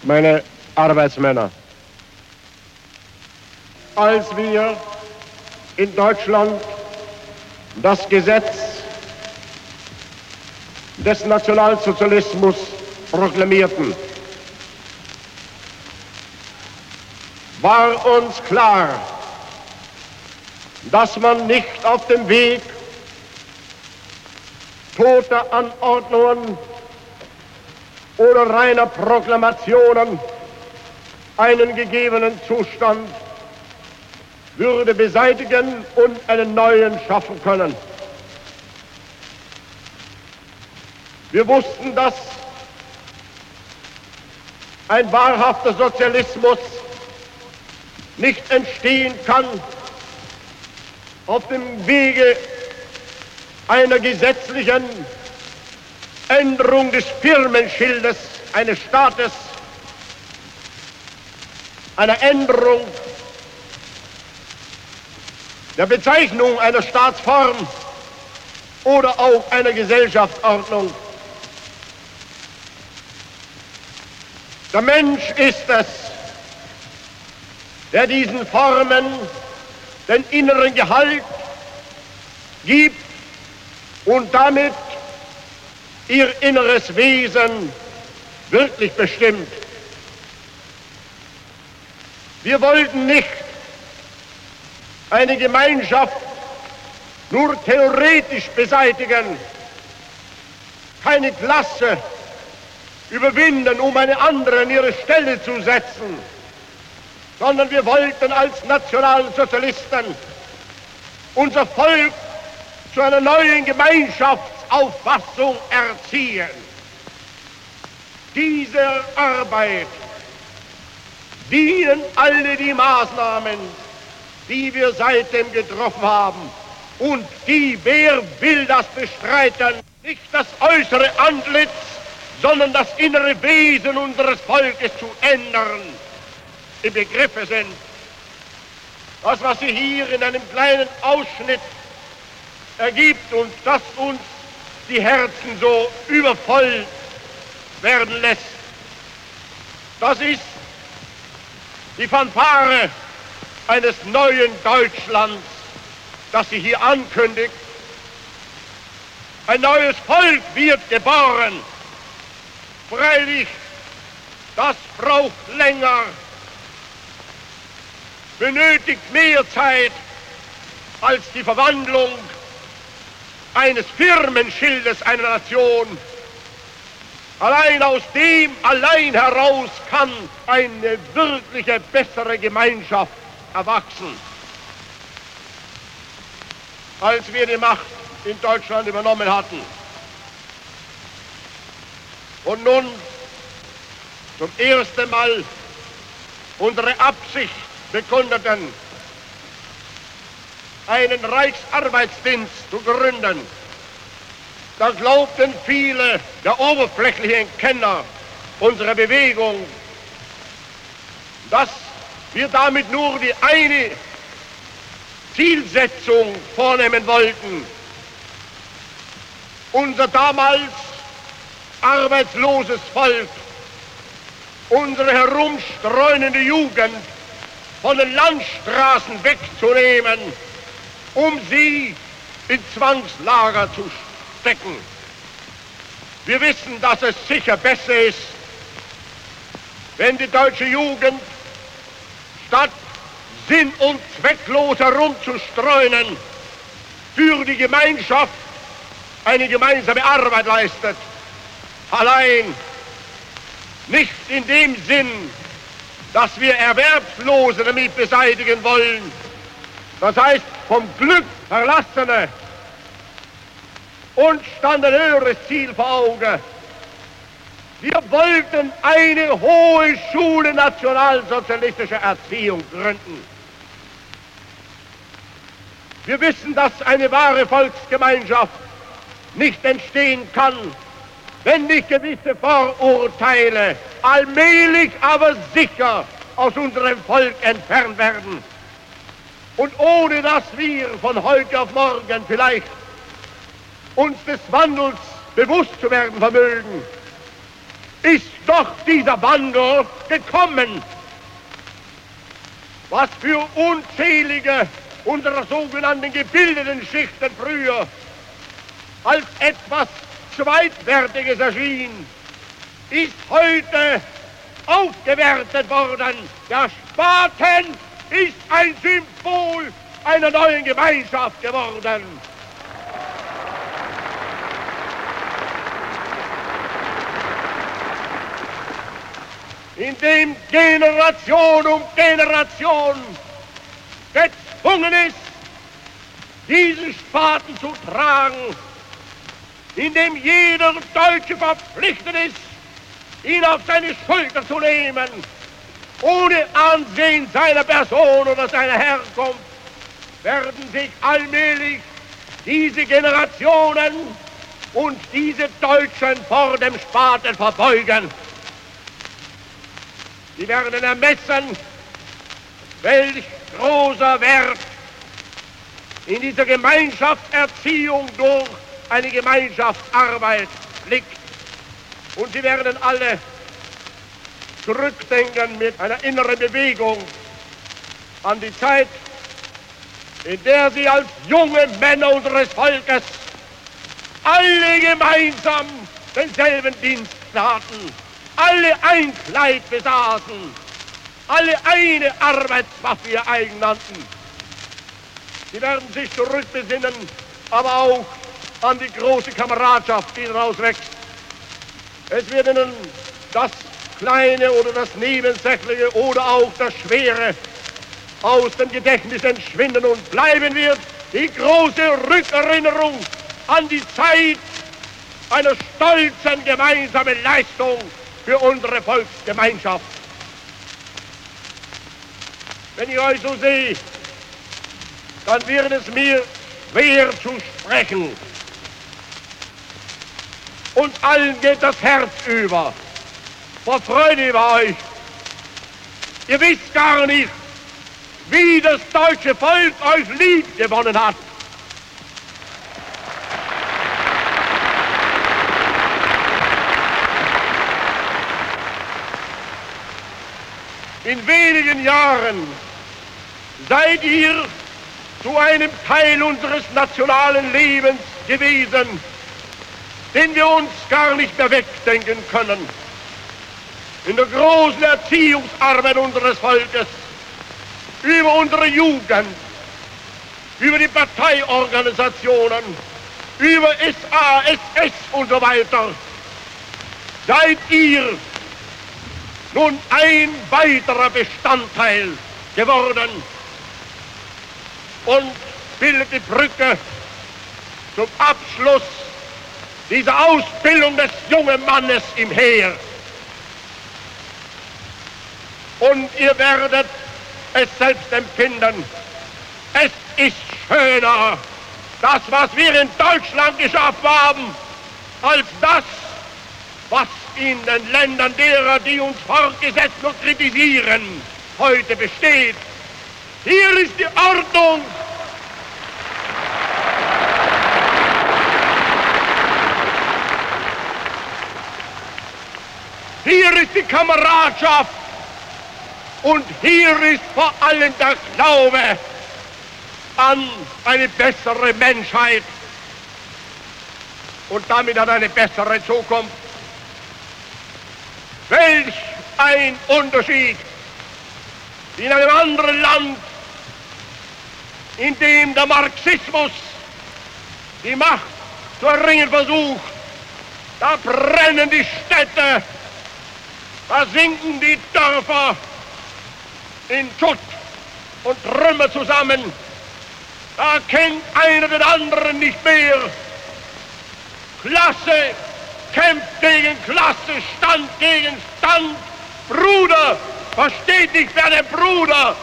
Meine Arbeitsmänner, als wir in Deutschland das Gesetz des Nationalsozialismus proklamierten, war uns klar, dass man nicht auf dem Weg toter Anordnungen oder reiner Proklamationen einen gegebenen Zustand würde beseitigen und einen neuen schaffen können. Wir wussten, dass ein wahrhafter Sozialismus nicht entstehen kann auf dem Wege einer gesetzlichen Änderung des Firmenschildes eines Staates, einer Änderung der Bezeichnung einer Staatsform oder auch einer Gesellschaftsordnung. Der Mensch ist es, der diesen Formen den inneren Gehalt gibt und damit ihr inneres Wesen wirklich bestimmt. Wir wollten nicht eine Gemeinschaft nur theoretisch beseitigen, keine Klasse überwinden, um eine andere an ihre Stelle zu setzen, sondern wir wollten als Nationalsozialisten unser Volk zu einer neuen Gemeinschaftsauffassung erziehen. Dieser Arbeit dienen alle die Maßnahmen, die wir seitdem getroffen haben. Und die, wer will das bestreiten, nicht das äußere Antlitz, sondern das innere Wesen unseres Volkes zu ändern, im Begriffe sind. Das, was sie hier in einem kleinen Ausschnitt ergibt und das uns die Herzen so übervoll werden lässt, das ist die Fanfare eines neuen Deutschlands, das sie hier ankündigt. Ein neues Volk wird geboren. Freilich, das braucht länger, benötigt mehr Zeit als die Verwandlung eines Firmenschildes einer Nation. Allein aus dem heraus kann eine wirkliche bessere Gemeinschaft erwachsen. Als wir die Macht in Deutschland übernommen hatten und nun zum ersten Mal unsere Absicht bekundeten, einen Reichsarbeitsdienst zu gründen, da glaubten viele der oberflächlichen Kenner unserer Bewegung, dass wir damit nur die eine Zielsetzung vornehmen wollten, unser damals arbeitsloses Volk, unsere herumstreunende Jugend von den Landstraßen wegzunehmen, um sie in Zwangslager zu stecken. Wir wissen, dass es sicher besser ist, wenn die deutsche Jugend statt sinn- und zwecklos herumzustreunen für die Gemeinschaft eine gemeinsame Arbeit leistet. Allein nicht in dem Sinn, dass wir Erwerbslose damit beseitigen wollen, das heißt vom Glück Verlassene, und stand ein höheres Ziel vor Augen. Wir wollten eine hohe Schule nationalsozialistischer Erziehung gründen. Wir wissen, dass eine wahre Volksgemeinschaft nicht entstehen kann, wenn nicht gewisse Vorurteile allmählich, aber sicher aus unserem Volk entfernt werden. Und ohne dass wir von heute auf morgen vielleicht uns des Wandels bewusst zu werden vermögen, ist doch dieser Wandel gekommen. Was für unzählige unserer sogenannten gebildeten Schichten früher als etwas Zweitwertiges erschien, ist heute aufgewertet worden. Der Spaten ist ein Symbol einer neuen Gemeinschaft geworden. Indem Generation um Generation gezwungen ist, diesen Spaten zu tragen, indem jeder Deutsche verpflichtet ist, ihn auf seine Schulter zu nehmen, ohne Ansehen seiner Person oder seiner Herkunft, werden sich allmählich diese Generationen und diese Deutschen vor dem Spaten verbeugen. Sie werden ermessen, welch großer Wert in dieser Gemeinschaftserziehung durch eine Gemeinschaftsarbeit liegt. Und sie werden alle zurückdenken mit einer inneren Bewegung an die Zeit, in der sie als junge Männer unseres Volkes alle gemeinsam denselben Dienst taten, alle ein Kleid besaßen, alle eine Arbeitswaffe ihr eigen nannten. Sie werden sich zurückbesinnen, aber auch an die große Kameradschaft, die daraus wächst. Es wird ihnen das Kleine oder das Nebensächliche oder auch das Schwere aus dem Gedächtnis entschwinden und bleiben wird die große Rückerinnerung an die Zeit einer stolzen gemeinsamen Leistung für unsere Volksgemeinschaft. Wenn ich euch so sehe, dann wird es mir schwer zu sprechen. Uns allen geht das Herz über, vor Freude über euch. Ihr wisst gar nicht, wie das deutsche Volk euch lieb gewonnen hat. In wenigen Jahren seid ihr zu einem Teil unseres nationalen Lebens gewesen, den wir uns gar nicht mehr wegdenken können. In der großen Erziehungsarbeit unseres Volkes, über unsere Jugend, über die Parteiorganisationen, über SA, SS und so weiter, seid ihr nun ein weiterer Bestandteil geworden und bildet die Brücke zum Abschluss dieser Ausbildung des jungen Mannes im Heer. Und ihr werdet es selbst empfinden. Es ist schöner, das, was wir in Deutschland geschafft haben, als das, was in den Ländern derer, die uns fortgesetzt und kritisieren, heute besteht. Hier ist die Ordnung. Hier ist die Kameradschaft. Und hier ist vor allem der Glaube an eine bessere Menschheit und damit an eine bessere Zukunft. Welch ein Unterschied in einem anderen Land, in dem der Marxismus die Macht zu erringen versucht. Da brennen die Städte, da sinken die Dörfer in Schutt und Trümmer zusammen. Da kennt einer den anderen nicht mehr. Klasse kämpft gegen Klasse, Stand gegen Stand. Bruder versteht nicht wer den Bruder.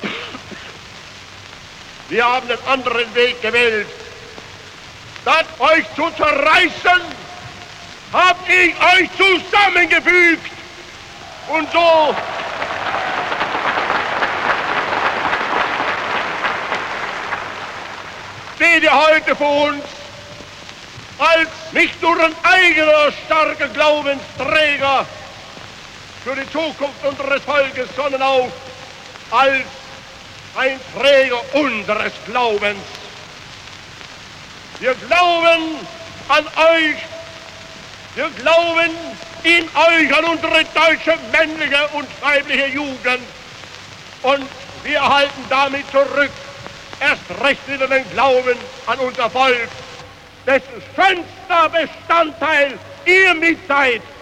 Wir haben einen anderen Weg gewählt. Statt euch zu zerreißen, hab ich euch zusammengefügt. Und so steht ihr heute vor uns als nicht nur ein eigener starker Glaubensträger für die Zukunft unseres Volkes, sondern auch als ein Träger unseres Glaubens. Wir glauben an euch, wir glauben in euch, an unsere deutsche männliche und weibliche Jugend, und wir halten damit zurück, erst recht wieder den Glauben an unser Volk, dessen schönster Bestandteil ihr mit seid.